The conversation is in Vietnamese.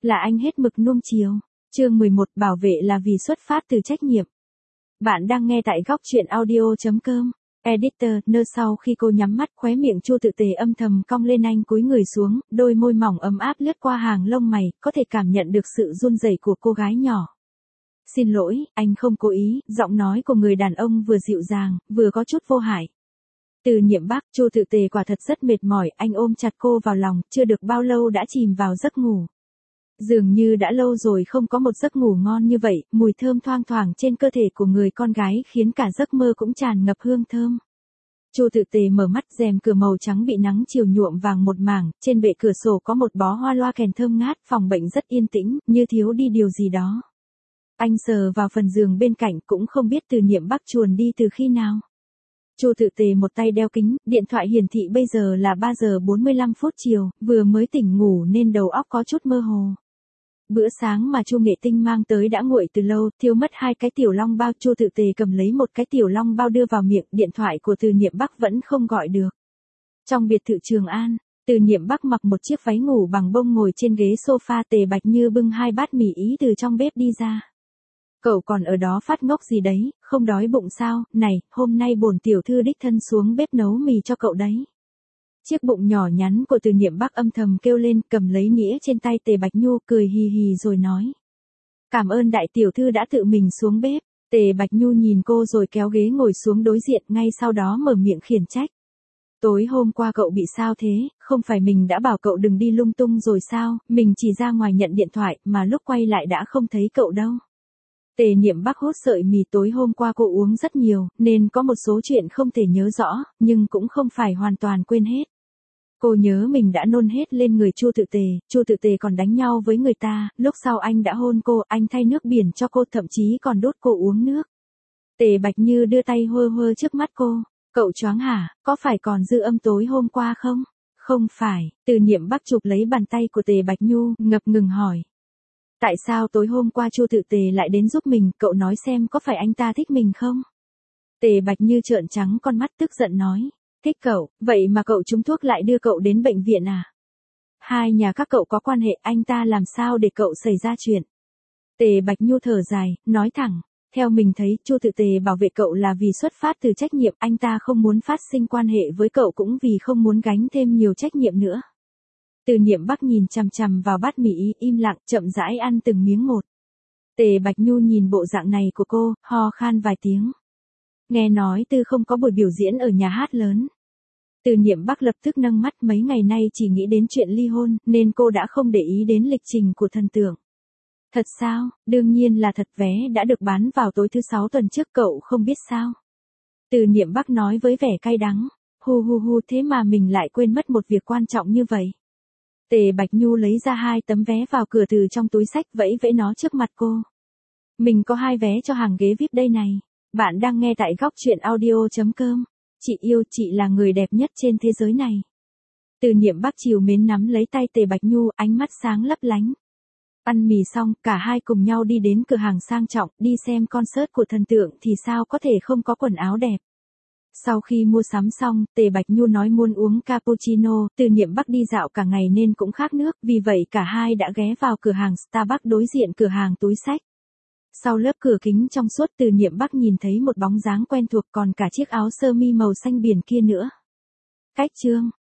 là anh hết mực nuông chiều. Chương 11, bảo vệ là vì xuất phát từ trách nhiệm. Bạn đang nghe tại góc truyện audio.com. Editor, nơi sau khi cô nhắm mắt, khóe miệng Chu Tự Tề âm thầm cong lên, anh cúi người xuống, đôi môi mỏng ấm áp lướt qua hàng lông mày, có thể cảm nhận được sự run rẩy của cô gái nhỏ. Xin lỗi, anh không cố ý, giọng nói của người đàn ông vừa dịu dàng, vừa có chút vô hại. Từ Nhiệm Bắc, Chu Tự Tề quả thật rất mệt mỏi, anh ôm chặt cô vào lòng, chưa được bao lâu đã chìm vào giấc ngủ. Dường như đã lâu rồi không có một giấc ngủ ngon như vậy, mùi thơm thoang thoảng trên cơ thể của người con gái khiến cả giấc mơ cũng tràn ngập hương thơm. Chu Tự Tề mở mắt, rèm cửa màu trắng bị nắng chiều nhuộm vàng một mảng, trên bệ cửa sổ có một bó hoa loa kèn thơm ngát, phòng bệnh rất yên tĩnh, như thiếu đi điều gì đó. Anh sờ vào phần giường bên cạnh, cũng không biết Từ Nhiệm Bắc chuồn đi từ khi nào. Chu Tự Tề một tay đeo kính, điện thoại hiển thị bây giờ là 3 giờ 45 phút chiều, vừa mới tỉnh ngủ nên đầu óc có chút mơ hồ. Bữa sáng mà Chu Nghệ Tinh mang tới đã nguội từ lâu, thiếu mất 2 cái tiểu long bao. Chu Tự Tề cầm lấy một cái tiểu long bao đưa vào miệng, điện thoại của Từ Nhiệm Bắc vẫn không gọi được. Trong biệt thự Trường An, Từ Nhiệm Bắc mặc một chiếc váy ngủ bằng bông ngồi trên ghế sofa, Tề Bạch Như bưng 2 bát mì ý từ trong bếp đi ra. Cậu còn ở đó phát ngốc gì đấy, không đói bụng sao? Này, hôm nay bổn tiểu thư đích thân xuống bếp nấu mì cho cậu đấy. Chiếc bụng nhỏ nhắn của Từ Nhiệm Bắc âm thầm kêu lên, cầm lấy nĩa trên tay Tề Bạch Nhu, cười hì hì rồi nói. Cảm ơn đại tiểu thư đã tự mình xuống bếp. Tề Bạch Nhu nhìn cô rồi kéo ghế ngồi xuống đối diện, ngay sau đó mở miệng khiển trách. Tối hôm qua cậu bị sao thế, không phải mình đã bảo cậu đừng đi lung tung rồi sao, mình chỉ ra ngoài nhận điện thoại, mà lúc quay lại đã không thấy cậu đâu. Tề Nhiệm Bắc hốt sợi mì, tối hôm qua cô uống rất nhiều, nên có một số chuyện không thể nhớ rõ, nhưng cũng không phải hoàn toàn quên hết. Cô nhớ mình đã nôn hết lên người Chu Tự Tề còn đánh nhau với người ta, lúc sau anh đã hôn cô, anh thay nước biển cho cô, thậm chí còn đốt cô uống nước. Tề Bạch Như đưa tay hơ hơ trước mắt cô, cậu choáng hả, có phải còn dư âm tối hôm qua không? Không phải, Từ Nhiệm Bắc chụp lấy bàn tay của Tề Bạch Nhu, ngập ngừng hỏi. Tại sao tối hôm qua Chu Tự Tề lại đến giúp mình, cậu nói xem có phải anh ta thích mình không? Tề Bạch Như trợn trắng con mắt tức giận nói. Thích cậu, vậy mà cậu trúng thuốc lại đưa cậu đến bệnh viện à? Hai nhà các cậu có quan hệ, anh ta làm sao để cậu xảy ra chuyện? Tề Bạch Nhu thở dài, nói thẳng. Theo mình thấy, Chu Tự Tề bảo vệ cậu là vì xuất phát từ trách nhiệm, anh ta không muốn phát sinh quan hệ với cậu cũng vì không muốn gánh thêm nhiều trách nhiệm nữa. Từ Nhiệm Bắc nhìn chằm chằm vào bát mì ý, im lặng, chậm rãi ăn từng miếng một. Tề Bạch Nhu nhìn bộ dạng này của cô, ho khan vài tiếng. Nghe nói Tư không có buổi biểu diễn ở nhà hát lớn. Từ Nhiệm Bắc lập tức nâng mắt, mấy ngày nay chỉ nghĩ đến chuyện ly hôn, nên cô đã không để ý đến lịch trình của thần tượng. Thật sao? Đương nhiên là thật, vé đã được bán vào tối thứ 6 tuần trước, cậu không biết sao? Từ Nhiệm Bắc nói với vẻ cay đắng. Hu, thế mà mình lại quên mất một việc quan trọng như vậy. Tề Bạch Nhu lấy ra 2 tấm vé vào cửa từ trong túi xách, vẫy nó trước mặt cô. Mình có 2 vé cho hàng ghế VIP đây này. Bạn đang nghe tại góc truyện audio.com. Chị yêu, chị là người đẹp nhất trên thế giới này. Từ Nhiệm Bắc chiều mến nắm lấy tay Tề Bạch Nhu, ánh mắt sáng lấp lánh. Ăn mì xong, cả hai cùng nhau đi đến cửa hàng sang trọng, đi xem concert của thần tượng thì sao có thể không có quần áo đẹp. Sau khi mua sắm xong, Tề Bạch Nhu nói muốn uống cappuccino, Từ Nhiệm Bắc đi dạo cả ngày nên cũng khát nước, vì vậy cả hai đã ghé vào cửa hàng Starbucks đối diện cửa hàng túi xách. Sau lớp cửa kính trong suốt, Từ Nhiệm Bắc nhìn thấy một bóng dáng quen thuộc, còn cả chiếc áo sơ mi màu xanh biển kia nữa. Cách chương